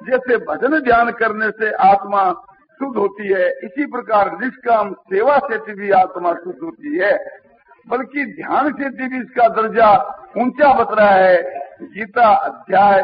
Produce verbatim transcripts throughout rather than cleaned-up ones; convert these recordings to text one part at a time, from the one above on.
जैसे भजन ध्यान करने से आत्मा शुद्ध होती है, इसी प्रकार निष्काम सेवा से भी आत्मा शुद्ध होती है। बल्कि ध्यान से भी इसका दर्जा ऊंचा बत रहा है। गीता अध्याय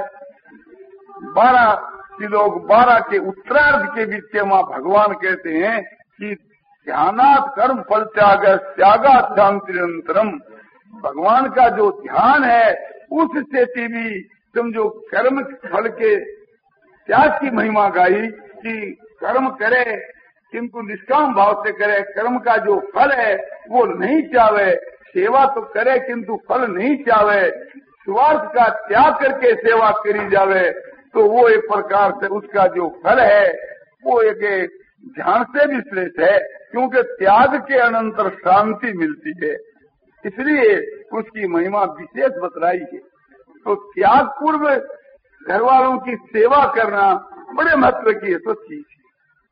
बारह श्लोक बारह के उत्तरार्ध के बीच में भगवान कहते हैं कि ध्यानात् कर्म फल त्याग त्यागात् शांति निरंतरम। भगवान का जो ध्यान है उससे भी समझो कर्म फल के त्याग की महिमा गाई कि कर्म करे किंतु निष्काम भाव से करे, कर्म का जो फल है वो नहीं चाहे, सेवा तो करे किंतु फल नहीं चाहे, स्वार्थ का त्याग करके सेवा करी जावे, तो वो एक प्रकार से उसका जो फल है वो एक ध्यान से भी श्रेष्ठ है, क्योंकि त्याग के अनंतर शांति मिलती है, इसलिए उसकी महिमा विशेष बतलाई है। तो त्याग पूर्व घर वालों की सेवा करना बड़े महत्व की है तो चीज है।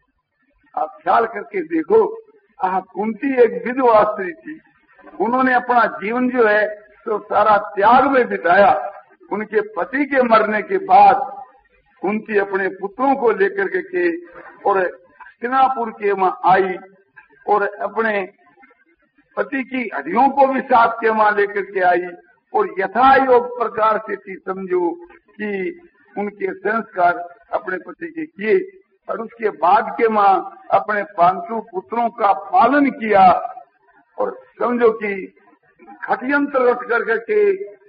आप ख्याल करके देखो, आप कुंती एक विधवा स्त्री थी, उन्होंने अपना जीवन जो है तो सारा त्याग में बिताया। उनके पति के मरने के बाद कुंती अपने पुत्रों को लेकर के, के और हस्तिनापुर के वहां आई और अपने पति की हड्डियों को भी साथ के वहां लेकर के आई और यथा योग प्रकार से थी समझो कि उनके संस्कार अपने पति के किए और उसके बाद के मां अपने पांचों पुत्रों का पालन किया और समझो कि खटियंत्र रख कर करके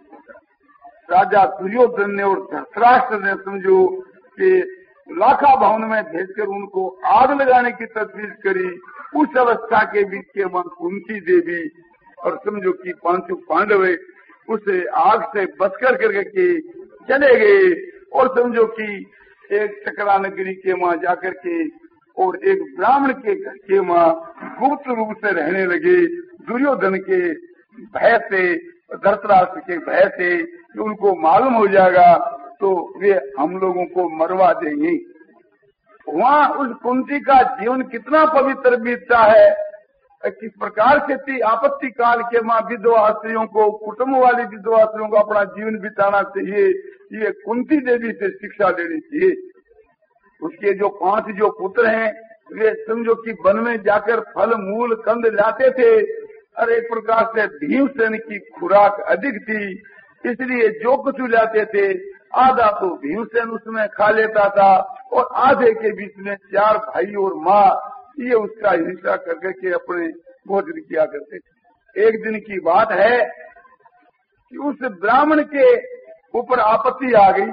राजा दुर्योधन ने और धृतराष्ट्र ने समझो कि लाखा भवन में भेजकर उनको आग लगाने की तजवीज करी। उस अवस्था के बीच के मां कुंती देवी और समझो कि पांचों पांडव उस आग से बच कर करके चले गए और समझो कि एक चक्रा नगरी के मां जाकर के और एक ब्राह्मण के घर के मां गुप्त रूप से रहने लगे। दुर्योधन के भय से, धृतराष्ट्र के भय से कि उनको मालूम हो जाएगा तो वे हम लोगों को मरवा देंगे। वहाँ उस कुंती का जीवन कितना पवित्र बीतता है, किस प्रकार से थी आपत्ति काल के मां विधवा स्त्रियों को, कुटुंब वाली विधवा स्त्रियों को अपना जीवन बिताना चाहिए, ये कुंती देवी से शिक्षा लेनी चाहिए। उसके जो पांच जो पुत्र हैं वे समझो कि वन में जाकर फल मूल कंद लाते थे और एक प्रकार से भीमसेन की खुराक अधिक थी, इसलिए जो कुछ लाते थे आधा तो भीमसेन उसमें खा लेता था और आधे के बीच में चार भाई और माँ ये उसका हिस्सा करके के अपने भोजन किया करते थे। एक दिन की बात है कि उस ब्राह्मण के ऊपर आपत्ति आ गई।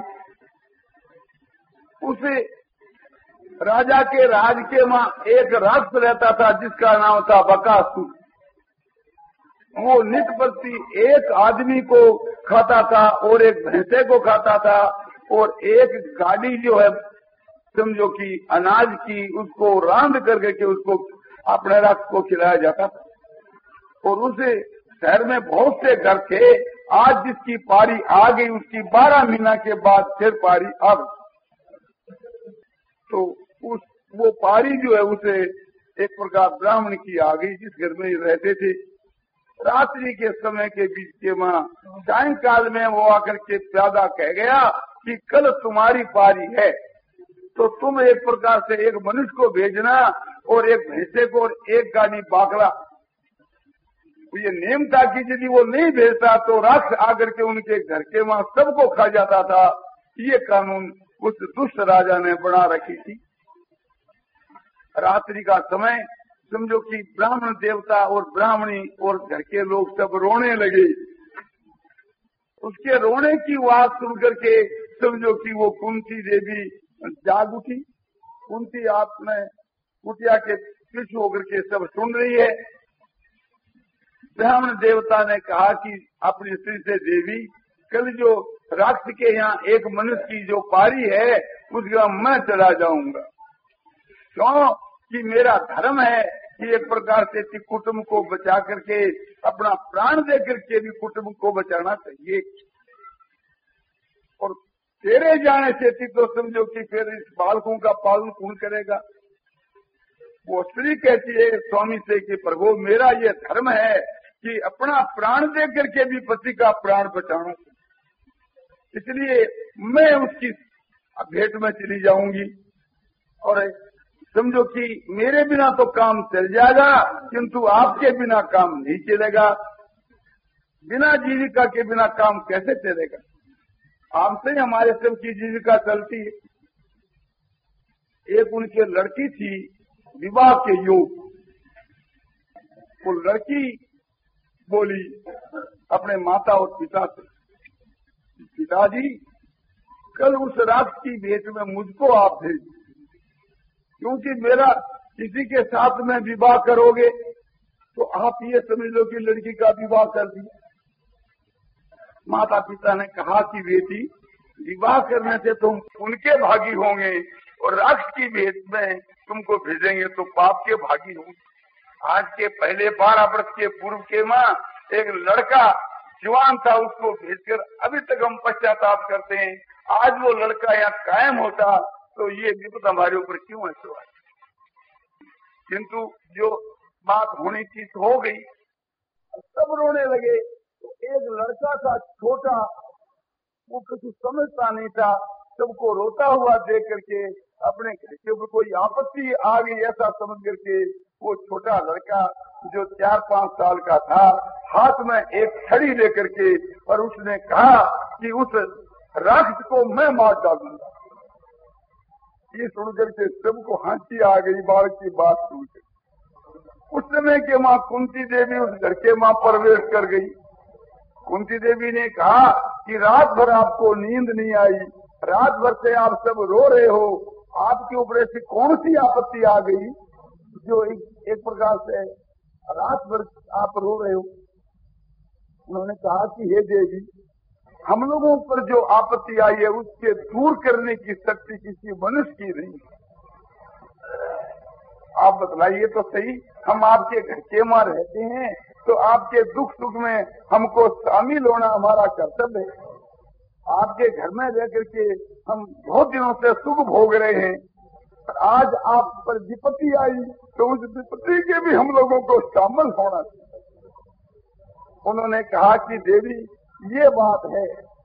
उस राजा के राज के मां एक राक्षस रहता था जिसका नाम था बकासुर। वो नित प्रति एक आदमी को खाता था और एक भैंसे को खाता था और एक गाड़ी जो है समझो कि अनाज की उसको रांध करके के उसको अपने राक्षस को खिलाया जाता था। और उस शहर में बहुत से घर थे। आज जिसकी पारी आ गई उसकी बारह महीना के बाद फिर पारी आ गई। तो उस वो पारी जो है उसे एक प्रकार ब्राह्मण की आ गई जिस घर में रहते थे। रात्रि के समय के बीच के मां सायंकाल में वो आकर के प्यादा कह गया कि कल तुम्हारी पारी है तो तुम एक प्रकार से एक मनुष्य को भेजना और एक भैंसे को और एक गाड़ी बाकरा। ये नेम था कि यदि वो नहीं भेजता तो राक्षस आकर के उनके घर के वहां सबको खा जाता था। ये कानून उस दुष्ट राजा ने बना रखी थी। रात्रि का समय समझो कि ब्राह्मण देवता और ब्राह्मणी और घर के लोग सब रोने लगे। उसके रोने की आवाज सुनकर के समझो कि वो कुंती देवी जाग उठी। कुंती आपने कुटिया के पीछे होकर के सब सुन रही है। ब्राह्मण देवता ने कहा कि अपनी स्त्री से देवी कल जो राक्षस के यहाँ एक मनुष्य की जो पारी है उसका मैं चला जाऊंगा, क्यों कि मेरा धर्म है कि एक प्रकार से कुटुंब को बचा करके अपना प्राण दे करके भी कुटुंब को बचाना चाहिए। और तेरे जाने से थी तो समझो कि फिर इस बालकों का पालन कौन करेगा। वो स्त्री कहती है स्वामी से कि प्रभु मेरा ये धर्म है कि अपना प्राण दे करके भी पति का प्राण बचाऊं, इसलिए मैं उसकी भेंट में चली जाऊंगी और समझो कि मेरे बिना तो काम चल जाएगा, किंतु आपके बिना काम नहीं चलेगा। बिना जीविका के बिना काम कैसे चलेगा? आपसे ही हमारे सबकी जीविका चलती है। एक उनके लड़की थी विवाह के योग, वो लड़की बोली अपने माता और पिता से, पिताजी कल उस रात की भेंट में मुझको आप भेज, क्योंकि मेरा किसी के साथ में विवाह करोगे तो आप ये समझ लो कि लड़की का विवाह कर दिया। माता पिता ने कहा कि बेटी विवाह करने से तुम उनके भागी होंगे और राष्ट्र की भेंट में तुमको भेजेंगे तो पाप के भागी होंगे। आज के पहले बारह वर्ष के पूर्व के माँ एक लड़का जवान था, उसको भेजकर अभी तक हम पश्चाताप करते हैं। आज वो लड़का यहाँ कायम होता तो ये विपद हमारे ऊपर क्यों ऐसे हुआ? किंतु जो बात होनी थी तो हो गई, सब रोने लगे। तो एक लड़का था छोटा, वो कुछ समझता नहीं था, सबको रोता हुआ देख करके अपने घर के ऊपर कोई आपत्ति आ गई ऐसा समझ करके वो छोटा लड़का जो चार पांच साल का था हाथ में एक छड़ी लेकर के और उसने कहा कि उस राक्षस को मैं मार डालूंगा। ये सुनकर के सबको हंसी आ गई बालक की बात सुनकर। उस समय के माँ कुंती देवी उस घर के माँ प्रवेश कर गई। कुंती देवी ने कहा कि रात भर आपको नींद नहीं आई, रात भर से आप सब रो रहे हो, आपके ऊपर ऐसी कौन सी आपत्ति आ गई जो एक, एक प्रकार से रात भर आप रो रहे हो? उन्होंने कहा कि हे देवी, हम लोगों पर जो आपत्ति आई है उसके दूर करने की शक्ति किसी मनुष्य की नहीं। आप बतलाइए तो सही, हम आपके घर के मां रहते हैं तो आपके दुख सुख में हमको शामिल होना हमारा कर्तव्य है। आपके घर में रह करके हम बहुत दिनों से सुख भोग रहे हैं, आज आप पर विपत्ति आई तो उस विपत्ति के भी हम लोगों को शामिल होना चाहिए। उन्होंने कहा कि देवी ये बात है,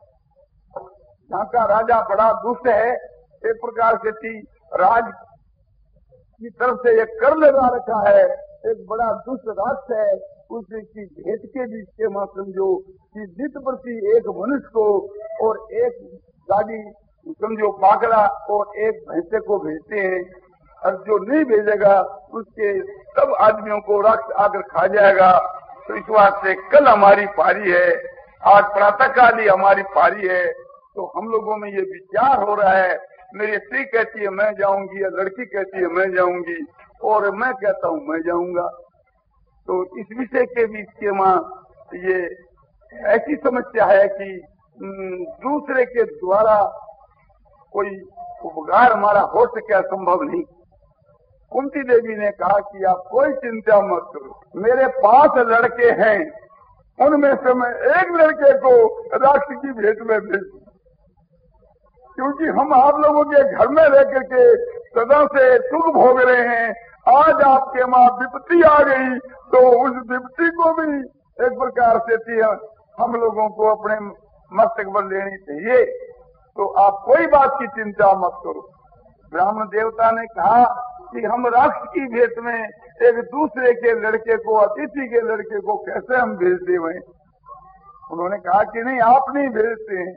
यहाँ का राजा बड़ा दुष्ट है, एक प्रकार से थी राज की तरफ से एक कर लगा रखा है, एक बड़ा दुष्ट राष्ट्र है, उसकी भेंट के बीच के मां समझो कि नित प्रति एक मनुष्य को और एक गाड़ी समझो पाकड़ा और एक भैंसे को भेजते हैं, और जो नहीं भेजेगा उसके सब आदमियों को राक्षस आकर खा जाएगा। तो इस बात से कल हमारी पारी है, आज प्रातः काल ही हमारी पारी है, तो हम लोगों में ये विचार हो रहा है। मेरी स्त्री कहती है मैं जाऊंगी, या लड़की कहती है मैं जाऊंगी, और मैं कहता हूँ मैं जाऊंगा। तो इस विषय के बीच के मां ये ऐसी समस्या है कि दूसरे के द्वारा कोई उपकार हमारा हो सके संभव नहीं। कुंती देवी ने कहा कि आप कोई चिंता मत करो, मेरे पांच लड़के हैं, उनमें से मैं एक लड़के को राष्ट्र की भेंट में भेज दूं, क्योंकि हम आप लोगों के घर में रह करके सदा से सुख भोग रहे हैं। आज आपके मां विपत्ति आ गई तो उस विपत्ति को भी एक प्रकार से थी हम लोगों को अपने मस्तक पर लेनी चाहिए। तो आप कोई बात की चिंता मत करो। ब्राह्मण देवता ने कहा कि हम राष्ट्र की भेंट में एक दूसरे के लड़के को, अतिथि के लड़के को कैसे हम भेज दें? उन्होंने कहा कि नहीं, आप नहीं भेजते हैं,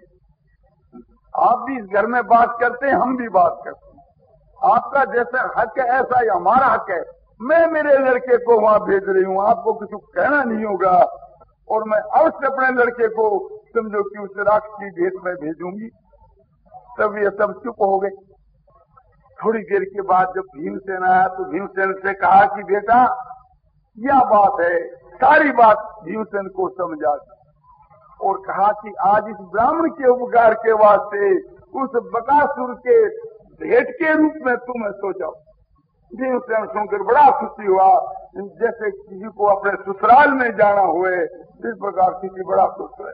आप भी इस घर में बात करते हैं, हम भी बात करते हैं, आपका जैसा हक है ऐसा ही हमारा हक है। मैं मेरे लड़के को वहां भेज रही हूँ, आपको कुछ कहना नहीं होगा, और मैं अवश्य अपने लड़के को समझो कि उस राष्ट्र की भेंट में भेजूंगी। तब ये सब चुप हो गए। थोड़ी देर के बाद जब भीमसेन आया तो भीमसेन से कहा कि बेटा यह बात है, सारी बात भीमसेन को समझा दी और कहा कि आज इस ब्राह्मण के उपकार के वास्ते उस बकासुर के भेंट के रूप में तुम्हें सोचा। भीमसेन सुनकर बड़ा खुशी हुआ, जैसे किसी को अपने ससुराल में जाना हुए, इस प्रकार किसी बड़ा खुश है।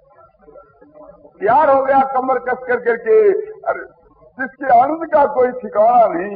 प्यार हो गया कमर कस कर करके, जिसके आनंद का कोई ठिकाना नहीं।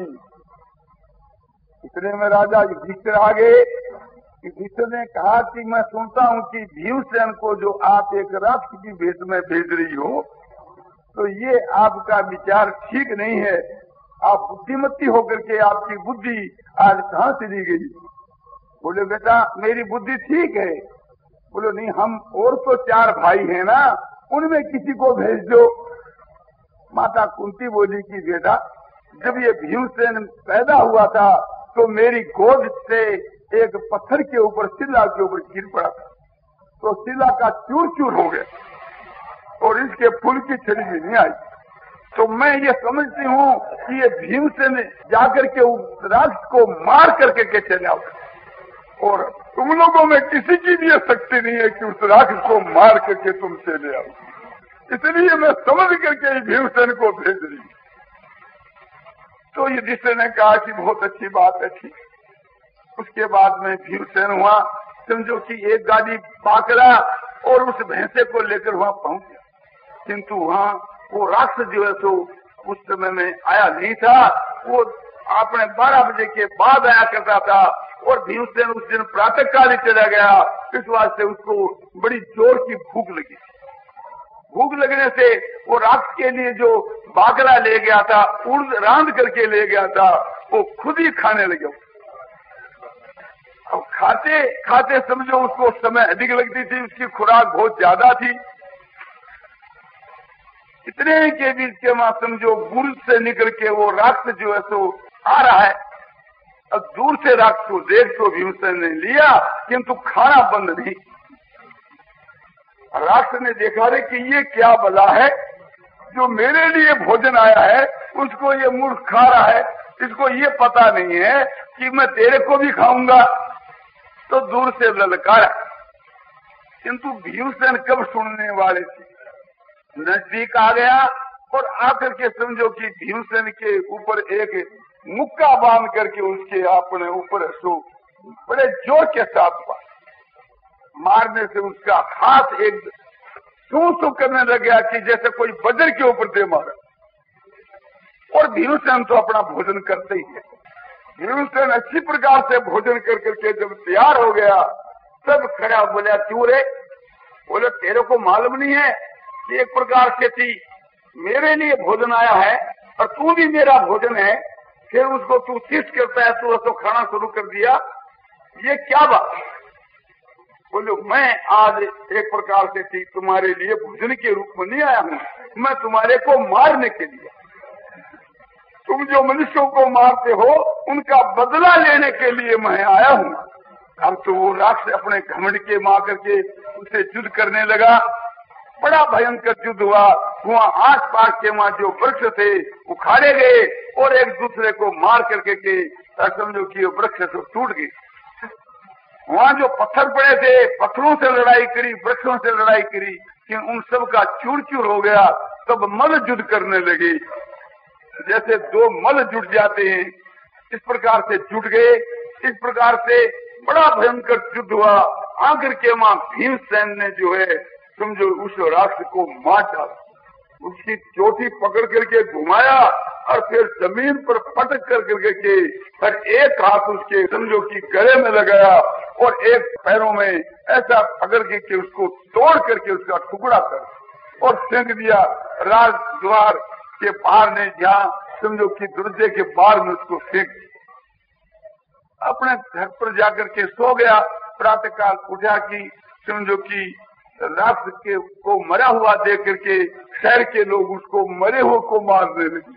इतने में राजा युधिष्ठिर आ गए। युधिष्ठिर ने कहा कि मैं सुनता हूँ कि भीमसेन को जो आप एक राष्ट्र की भेंट में भेज रही हो, तो ये आपका विचार ठीक नहीं है। आप बुद्धिमती होकर के आपकी बुद्धि आज कहाँ से दी गई? बोले बेटा मेरी बुद्धि ठीक है। बोले नहीं, हम और तो चार भाई हैं ना, उनमें किसी को भेज दो। माता कुंती बोली कि बेटा जब ये भीमसेन पैदा हुआ था तो मेरी गोद से एक पत्थर के ऊपर, शिला के ऊपर गिर पड़ा था, तो शिला का चूर चूर हो गया और इसके फूल की छड़ी भी नहीं आई। तो मैं ये समझती हूँ कि ये भीमसेन जाकर के उस राक्षस को मार करके के चले आओ, और तुम लोगों में किसी की भी ये शक्ति नहीं है कि उस राक्षस को मार करके तुम चले आओ। इसलिए मैं समझ करके भीमसेन को भेज रही हूँ। तो युधिष्ठिर ने कहा कि बहुत अच्छी बात है, ठीक। उसके बाद में भीमसेन हुआ, समझो कि एक गाड़ी पाकड़ा और उस भैंसे को लेकर वहां पहुंच गया, किंतु वहां वो राक्षस जो है तो उस समय में आया नहीं था। वो अपने बारह बजे के बाद आया करता था और भीमसेन उस दिन प्रातः काल ही चला गया। इस वास्ते उसको बड़ी जोर की भूख लगी। भूख लगने से वो राक्षस के लिए जो बाकला ले गया था, उड़ रांध करके ले गया था, वो खुद ही खाने लगे। अब खाते खाते समझो उसको समय अधिक लगती थी, उसकी खुराक बहुत ज्यादा थी। इतने के बीच के मां समझो बुर्ज से निकल के वो राक्षस जो है सो आ रहा है। अब दूर से राक्षस को देख तो भीमसेन ने लिया, किंतु खाना बंद नहीं। राक्षस ने देखा रे कि ये क्या बला है, जो मेरे लिए भोजन आया है उसको ये मूर्ख खा रहा है, इसको ये पता नहीं है कि मैं तेरे को भी खाऊंगा। तो दूर से ललकारा, किंतु भीमसेन कब सुनने वाले थे, नजदीक आ गया और आकर के समझो कि भीमसेन के ऊपर एक मुक्का बांध करके उसके अपने ऊपर सो बड़े जोर के साथ मारने से उसका हाथ एक सू सू करने लग गया कि जैसे कोई वज्र के ऊपर दे मारा। और भीमसेन तो अपना भोजन करते ही है। भीमसेन अच्छी प्रकार से भोजन कर करके जब तैयार हो गया, सब खड़ा बोला क्यों रे? बोले तेरे को मालूम नहीं है कि एक प्रकार से थी मेरे लिए भोजन आया है और तू भी मेरा भोजन है, फिर उसको तू शिष्ट करता है, तू तो खाना शुरू कर दिया, ये क्या बात? बोले मैं आज एक प्रकार से थी तुम्हारे लिए भोजन के रूप में नहीं आया हूँ, मैं तुम्हारे को मारने के लिए। तुम जो मनुष्यों को मारते हो उनका बदला लेने के लिए मैं आया हूँ। अब तो वो राक्षस अपने घमंड के मार करके उसे युद्ध करने लगा। बड़ा भयंकर युद्ध हुआ। वहाँ आस पास के वहाँ जो वृक्ष थे उखाड़े गए और एक दूसरे को मार करके के समझो कि वृक्ष तो टूट गए। वहाँ जो पत्थर पड़े थे, पत्थरों से लड़ाई करी, वृक्षों से लड़ाई करी, कि उन सब का चूर चूर हो गया। तब मल युद्ध करने लगे, जैसे दो मल जुट जाते हैं इस प्रकार से जुट गए। इस प्रकार से बड़ा भयंकर युद्ध हुआ। आखिर के मां भीमसेन ने जो है समझो उस राक्षस को मार डाला, उसकी चोटी पकड़ करके घुमाया और फिर जमीन पर पटक कर करके के और एक हाथ उसके समझो कि गले में लगाया और एक पैरों में ऐसा पकड़ के, के उसको तोड़ करके उसका टुकड़ा कर और फेंक दिया राजद्वार के बाहर ने, जहाँ समझो कि दरवाजे के बाहर में उसको फेंक दिया। अपने घर पर जाकर के सो गया। प्रातः काल उठा कि समझो कि राक्षस के को मरा हुआ देख करके शहर के लोग उसको मरे हुए को मारने लगे।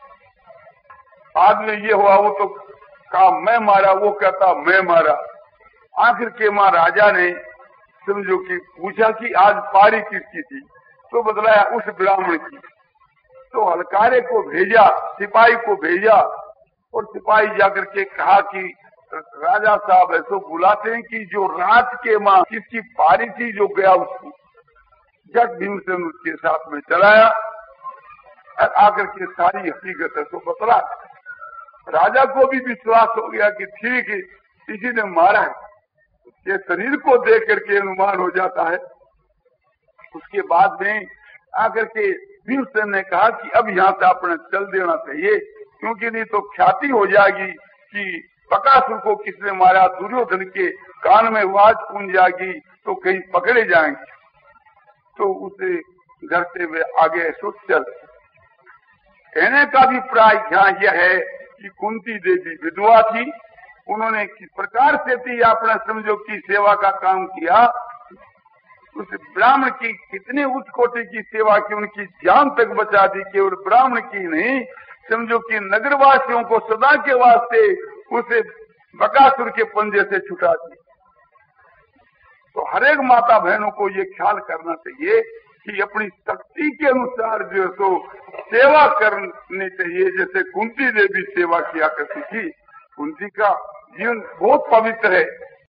बाद में ये हुआ, वो तो कहा मैं मारा, वो कहता मैं मारा। आखिर के मां राजा ने समझो कि पूछा कि आज पारी किसकी थी, तो बतलाया उस ब्राह्मण की। तो हलकारे को भेजा, सिपाही को भेजा और सिपाही जाकर के कहा कि राजा साहब ऐसो बुलाते हैं कि जो रात के मां किसकी पारी थी जो गया उसको। जट भीमसेन उसके साथ में चलाया और आकर के सारी हकीकत है तो बतला। राजा को भी विश्वास हो गया कि ठीक है किसी ने मारा है, ये शरीर को देख करके अनुमान हो जाता है। उसके बाद में आकर के भीमसेन ने कहा कि अब यहाँ से अपने चल देना चाहिए, क्योंकि नहीं तो ख्याति हो जाएगी कि बकासुर को किसने मारा, दुर्योधन के कान में आवाज पूंज जाएगी तो कहीं पकड़े जाएंगे। तो उसे करते हुए आगे सोच चल। कहने का भी प्राय यहाँ यह है कि कुंती देवी विधवा थी, उन्होंने किस प्रकार से थी अपना समझो की सेवा का काम किया, उस ब्राह्मण की कितने उच्च कोटि की सेवा की, उनकी जान तक बचा दी। केवल ब्राह्मण की नहीं, समझो कि नगरवासियों को सदा के वास्ते उसे बकासुर के पंजे से छुटा दी। तो हर एक माता बहनों को ये ख्याल करना चाहिए कि अपनी शक्ति के अनुसार जो है तो सेवा करनी चाहिए। जैसे कुंती देवी सेवा किया करती थी, कुंती का जीवन बहुत पवित्र है।